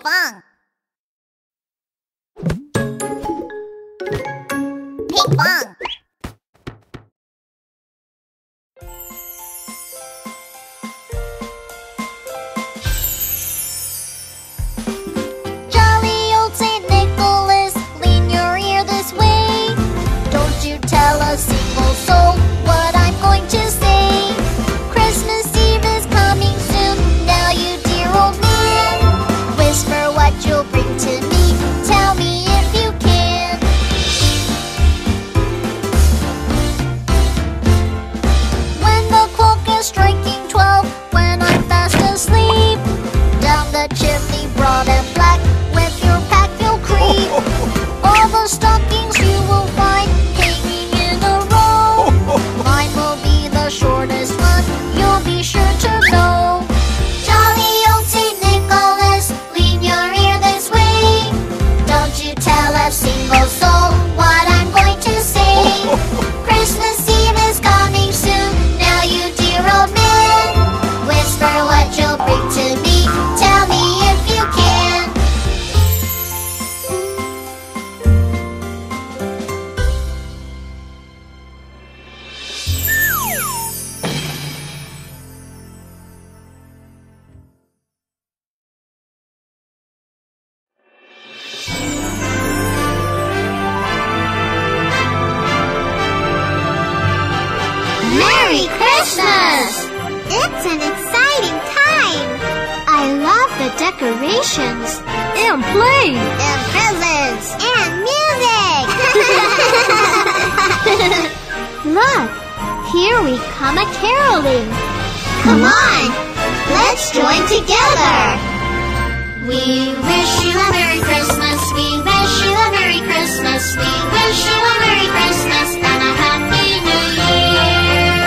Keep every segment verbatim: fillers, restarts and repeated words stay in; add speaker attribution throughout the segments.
Speaker 1: pong. Ping pong. Jolly old Saint Nicholas, lean your ear this way. Don't you tell a single soul what I'm going to say. Christmas Eve is coming soon, now you dear old man. Whisper what you'll bring to me, tell me if you can. When the clock is striking twelve, when I'm fast asleep, down the chimney broad and black, with your pack you'll creep. All the stockings you will find hanging in a row. Mine will be the shortest one, you'll be sure to know. Jolly old Saint Nicholas, lean your ear this way. Don't you tell a single soul what I'm going to say. Christmas Eve is coming soon, now you dear old man. Whisper what you'll bring to me, tell me if you can. Merry Christmas!
Speaker 2: It's an exciting time! I love the decorations
Speaker 3: And play!
Speaker 1: And presents!
Speaker 2: and music! Look, here we come a caroling.
Speaker 1: Come on, let's join together! We wish you a Merry Christmas, we wish you a Merry Christmas, we wish you a Merry Christmas and a Happy New Year.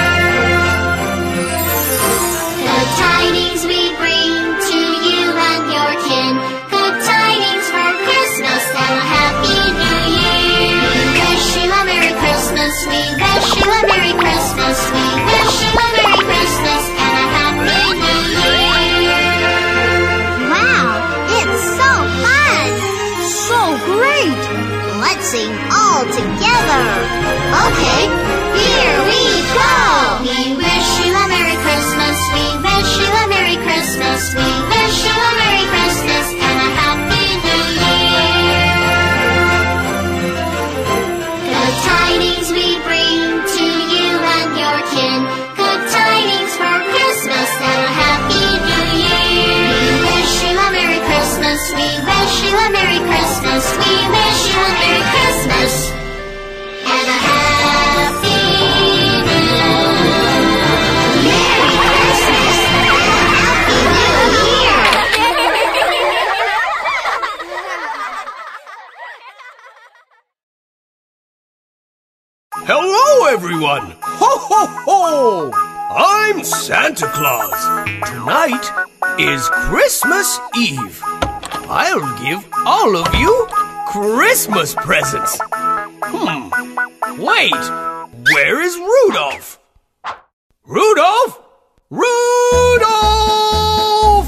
Speaker 1: Good tidings we bring to you and your kin, good tidings for Christmas and a Happy New Year. We wish you a Merry Christmas, we wish you a Merry Christmas, we wish you a Merry Christmas and a Happy New Year.
Speaker 2: Wow, it's so fun!
Speaker 3: So great!
Speaker 1: Let's sing all together. Okay, here we go. We wish you a Merry Christmas. We wish you a Merry Christmas. We wish you a Merry Christmas and a Happy New Year. Good tidings we bring to you and your kin. Good tidings for Christmas and a Happy New Year. We wish you a Merry Christmas. We wish you a Merry Christmas. We wish you a Merry Christmas and a Happy New Year. Merry Christmas and a Happy New Year.
Speaker 4: Hello, everyone! Ho, ho, ho! I'm Santa Claus. Tonight is Christmas Eve. I'll give all of you Christmas presents. Hmm. Wait, where is Rudolph? Rudolph! Rudolph!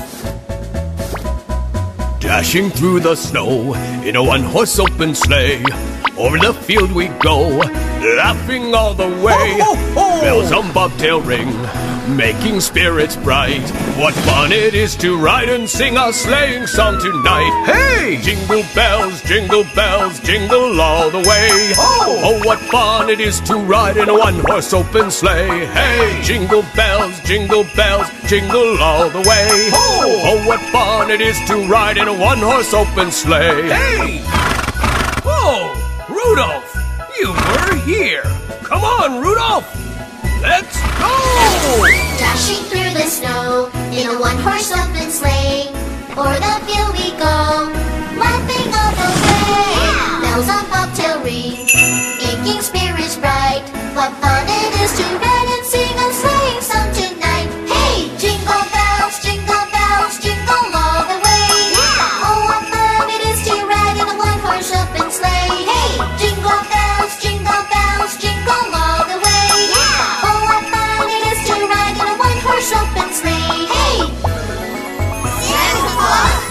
Speaker 4: Dashing through the snow in a one-horse open sleigh. Over the field we go, laughing all the way. Ho, ho, ho. Bells on bobtail ring, making spirits bright. What fun it is to ride and sing a sleighing song tonight. Hey! Jingle bells, jingle bells, jingle all the way. Oh, oh what fun it is to ride in a one-horse open sleigh. Hey! Jingle bells, jingle bells, jingle all the way. Oh, oh what fun it is to ride in a one-horse open sleigh. Hey! Oh! Rudolph, you were here. Come on, Rudolph. Let's go!
Speaker 1: Dashing through the snow in a one-horse open sleigh. O'er the field we go, laughing all the way. Yeah. Bells on bobtail ring, making spirits bright. What fun it is to ride and sing a sleighing song tonight. Hey, jingle bells, jingle bells, jingle all the way. Yeah. Oh, what fun it is to ride in a one-horse open sleigh. Hey, jingle bells, jingle bells, jingle all the way. Yeah. Oh, what fun it is to ride in a one-horse open sleigh. Hey, Santa Claus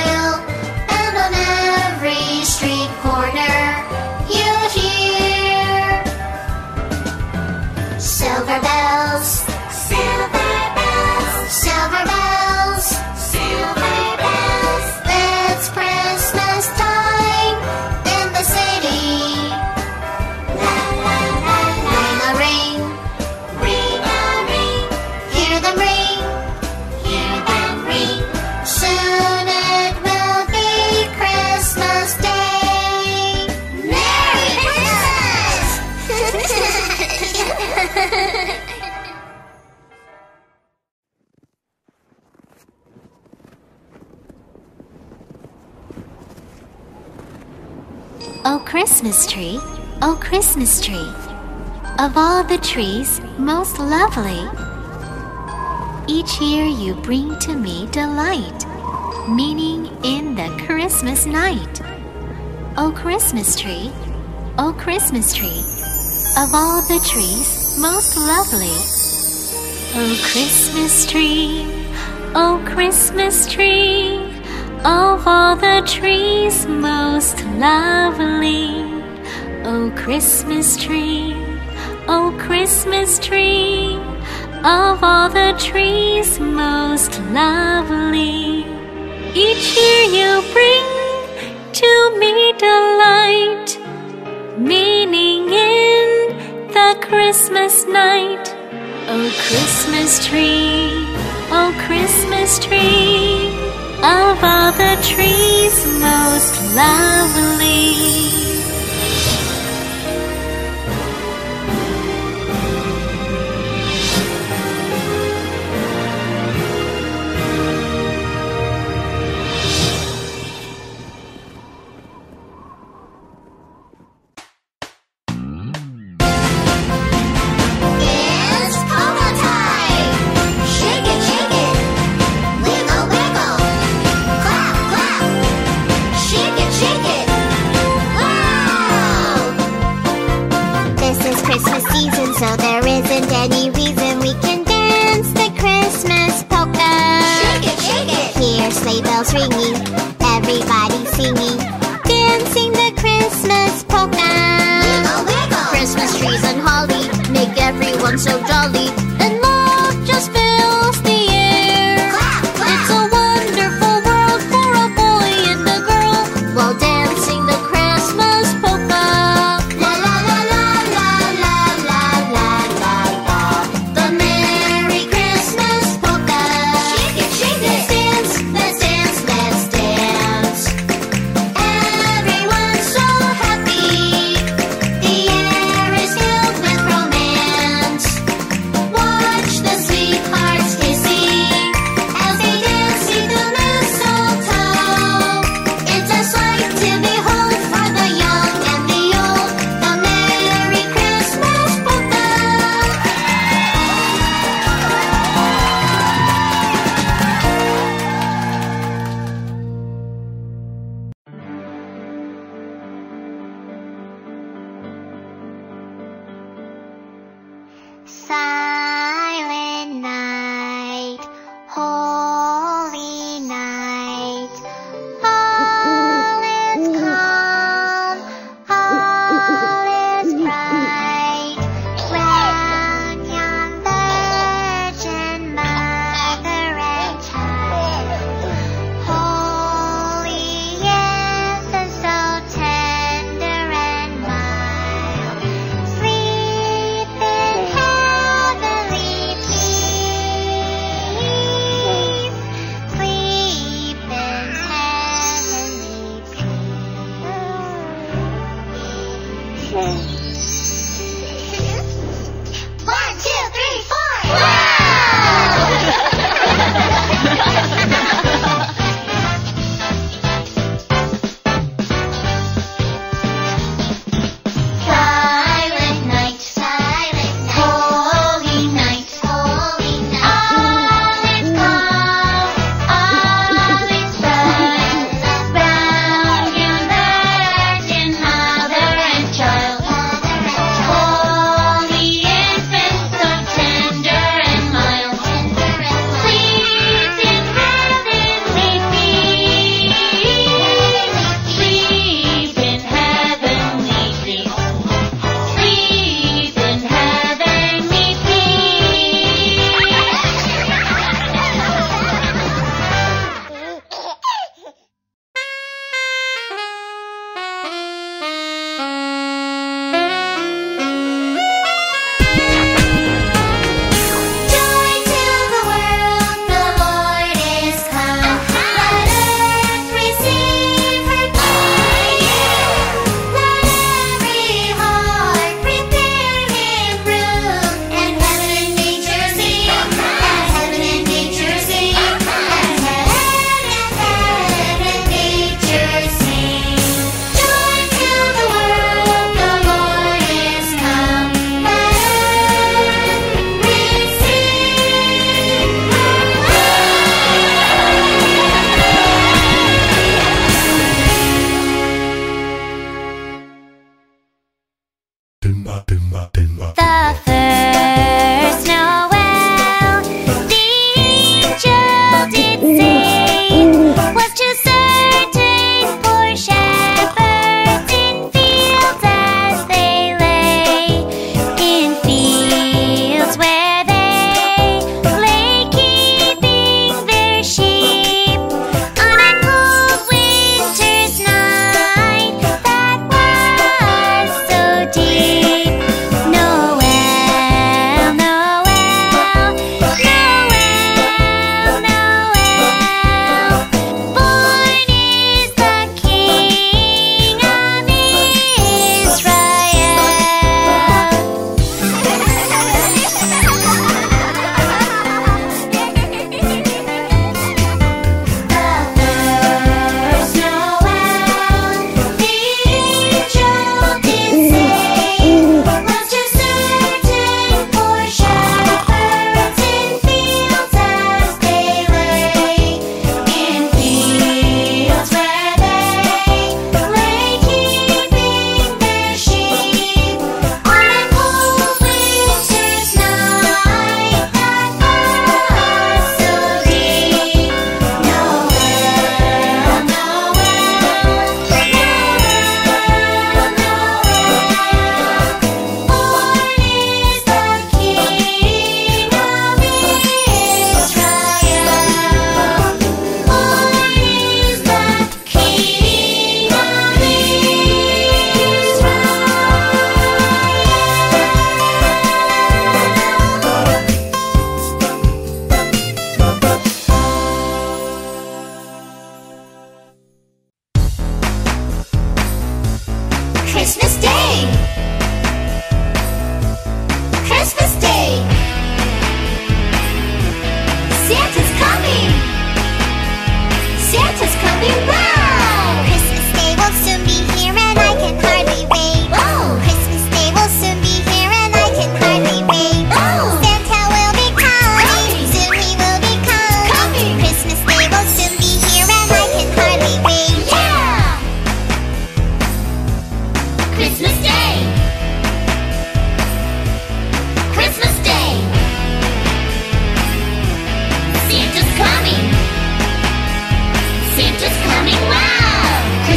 Speaker 5: O Christmas tree, O Christmas tree, of all the trees most lovely, each year you bring to me delight, meaning in the Christmas night. O Christmas tree, O Christmas tree, of all the trees most lovely. O Christmas tree, O Christmas tree, of all the trees most lovely. O Christmas tree, O Christmas tree, of all the trees most lovely. Each year you bring to me delight, meaning in the Christmas night. O Christmas tree, O Christmas tree, of all the trees most lovely.
Speaker 2: It's polka time! Shake it, shake it! Wiggle, wiggle! Clap, clap! Shake it, shake it! Wow! This is Christmas season, so there isn't any reason we can dance the Christmas polka. Shake it, shake it! Hear sleigh bells ringing, everybody singing, dancing the Christmas polka. Wiggle, wiggle! Christmas trees and holly make everyone so jolly, and love just fills the air. Clap, clap. It's a wonderful world for a boy and a girl while dancing the Christmas polka. La la la la la la la la la la. The Merry Christmas polka. Shake it, shake it. Let's dance, let's dance, let's dance. Everyone's so happy. The air is filled with romance. What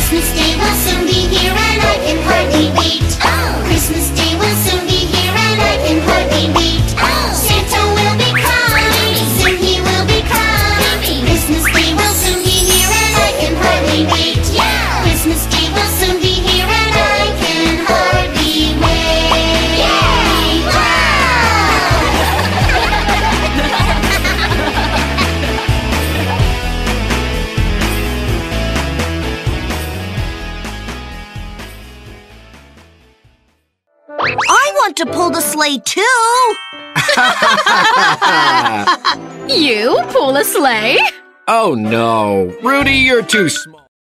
Speaker 2: Christmas Day will soon be here and I can hardly wait. Christmas Day will soon be here and I can hardly wait. Santa will be coming, soon he will be coming. Christmas Day will soon be here and I can hardly wait. Christmas Day will soon be here and I can hardly wait.
Speaker 6: I want to pull the sleigh too.
Speaker 7: You pull a sleigh?
Speaker 8: Oh no, Rudy, you're too small.